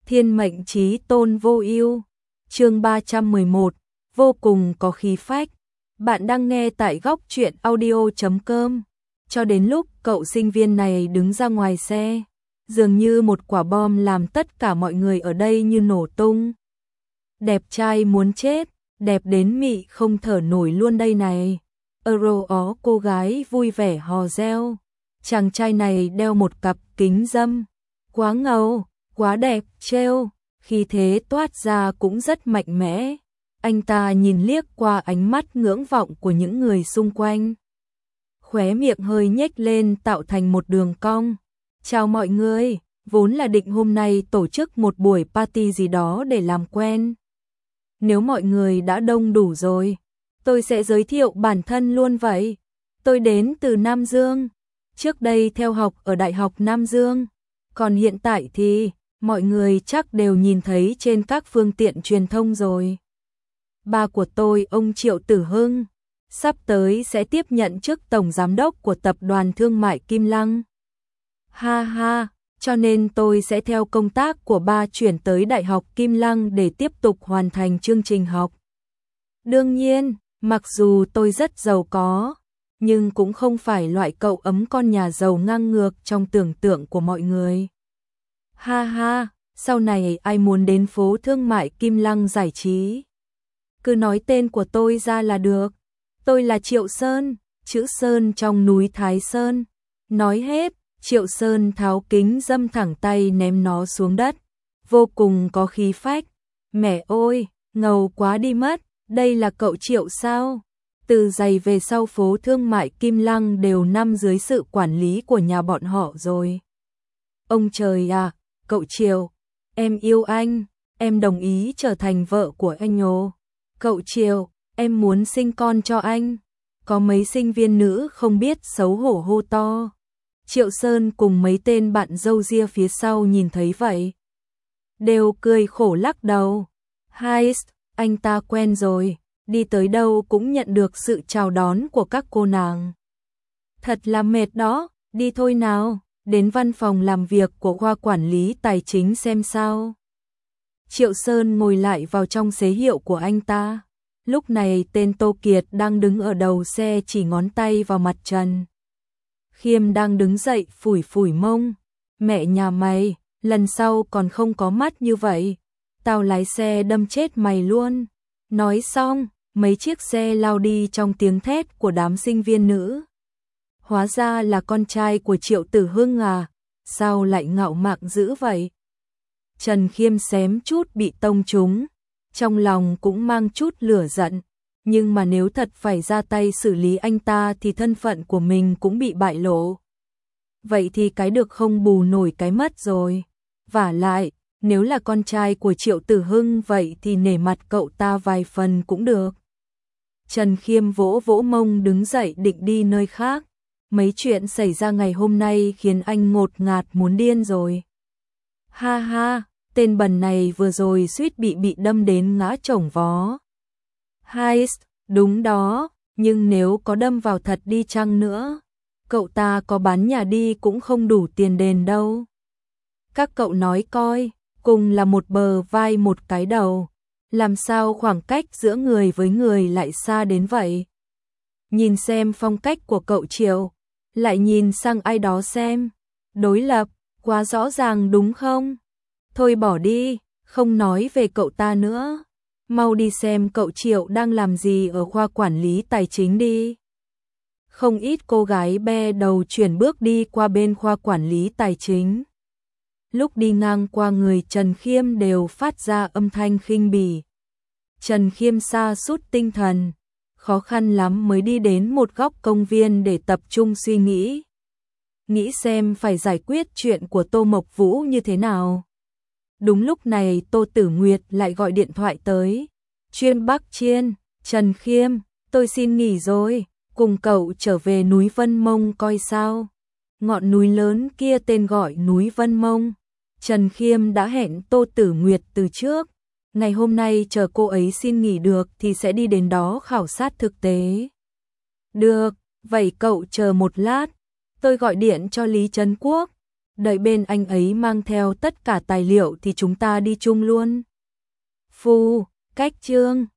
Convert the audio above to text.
Thiên mệnh chí tôn vô ưu. Chương 311, vô cùng có khí phách. Bạn đang nghe tại góc truyện audio.com. Cho đến lúc cậu sinh viên này đứng ra ngoài xe, dường như một quả bom làm tất cả mọi người ở đây như nổ tung. Đẹp trai muốn chết, đẹp đến mị không thở nổi luôn đây này. Ó cô gái vui vẻ hò reo. Chàng trai này đeo một cặp kính râm, quá ngầu, quá đẹp, trêu, khí thế toát ra cũng rất mạnh mẽ. Anh ta nhìn liếc qua ánh mắt ngưỡng vọng của những người xung quanh. Khóe miệng hơi nhếch lên tạo thành một đường cong. Chào mọi người, vốn là định hôm nay tổ chức một buổi party gì đó để làm quen. Nếu mọi người đã đông đủ rồi, tôi sẽ giới thiệu bản thân luôn vậy. Tôi đến từ Nam Dương, trước đây theo học ở Đại học Nam Dương. Còn hiện tại thì, mọi người chắc đều nhìn thấy trên các phương tiện truyền thông rồi. Ba của tôi, ông Triệu Tử Hưng, sắp tới sẽ tiếp nhận chức tổng giám đốc của tập đoàn thương mại Kim Lăng. Ha ha, cho nên tôi sẽ theo công tác của ba chuyển tới Đại học Kim Lăng để tiếp tục hoàn thành chương trình học. Đương nhiên, mặc dù tôi rất giàu có, nhưng cũng không phải loại cậu ấm con nhà giàu ngang ngược trong tưởng tượng của mọi người. Ha ha, sau này ai muốn đến phố thương mại Kim Lăng giải trí, cứ nói tên của tôi ra là được. Tôi là Triệu Sơn, chữ Sơn trong núi Thái Sơn. Nói hết, Triệu Sơn tháo kính râm thẳng tay ném nó xuống đất, vô cùng có khí phách. Mẹ ơi, ngầu quá đi mất, đây là cậu Triệu sao? Từ giày về sau phố thương mại Kim Lăng đều nằm dưới sự quản lý của nhà bọn họ rồi. Ông trời à, cậu Triệu, em yêu anh, em đồng ý trở thành vợ của anh ồ. Cậu Triệu, em muốn sinh con cho anh. Có mấy sinh viên nữ không biết xấu hổ hô to. Triệu Sơn cùng mấy tên bạn râu ria phía sau nhìn thấy vậy, đều cười khổ lắc đầu. Heist, anh ta quen rồi, đi tới đâu cũng nhận được sự chào đón của các cô nàng. Thật là mệt đó, đi thôi nào, đến văn phòng làm việc của khoa quản lý tài chính xem sao. Triệu Sơn ngồi lại vào trong xế hiệu của anh ta. Lúc này tên Tô Kiệt đang đứng ở đầu xe chỉ ngón tay vào mặt Trần Khiêm đang đứng dậy phủi phủi mông. Mẹ nhà mày, lần sau còn không có mắt như vậy, tao lái xe đâm chết mày luôn. Nói xong, mấy chiếc xe lao đi trong tiếng thét của đám sinh viên nữ. Hóa ra là con trai của Triệu Tử Hưng à, sao lại ngạo mạn dữ vậy? Trần Khiêm xém chút bị tông trúng, trong lòng cũng mang chút lửa giận, nhưng mà nếu thật phải ra tay xử lý anh ta thì thân phận của mình cũng bị bại lộ. Vậy thì cái được không bù nổi cái mất rồi. Vả lại, nếu là con trai của Triệu Tử Hưng vậy thì nể mặt cậu ta vài phần cũng được. Trần Khiêm vỗ vỗ mông đứng dậy định đi nơi khác. Mấy chuyện xảy ra ngày hôm nay khiến anh ngột ngạt muốn điên rồi. Ha ha, tên bần này vừa rồi suýt bị đâm đến ngã chổng vó. Heist, đúng đó, nhưng nếu có đâm vào thật đi chăng nữa, cậu ta có bán nhà đi cũng không đủ tiền đền đâu. Các cậu nói coi, cùng là một bờ vai một cái đầu, làm sao khoảng cách giữa người với người lại xa đến vậy? Nhìn xem phong cách của cậu Triệu, lại nhìn sang ai đó xem, đối lập, quá rõ ràng đúng không? Thôi bỏ đi, không nói về cậu ta nữa. Mau đi xem cậu Triệu đang làm gì ở khoa quản lý tài chính đi. Không ít cô gái be đầu chuyển bước đi qua bên khoa quản lý tài chính. Lúc đi ngang qua người Trần Khiêm đều phát ra âm thanh khinh bỉ. Trần Khiêm sa sút tinh thần, khó khăn lắm mới đi đến một góc công viên để tập trung suy nghĩ. Nghĩ xem phải giải quyết chuyện của Tô Mộc Vũ như thế nào. Đúng lúc này Tô Tử Nguyệt lại gọi điện thoại tới. Chuyên Bắc Chiên, Trần Khiêm, tôi xin nghỉ rồi, cùng cậu trở về núi Vân Mông coi sao. Ngọn núi lớn kia tên gọi núi Vân Mông. Trần Khiêm đã hẹn Tô Tử Nguyệt từ trước. Ngày hôm nay chờ cô ấy xin nghỉ được thì sẽ đi đến đó khảo sát thực tế. Được, vậy cậu chờ một lát, tôi gọi điện cho Lý Trấn Quốc. đợi bên anh ấy mang theo tất cả tài liệu thì chúng ta đi chung luôn. Phu, cách chương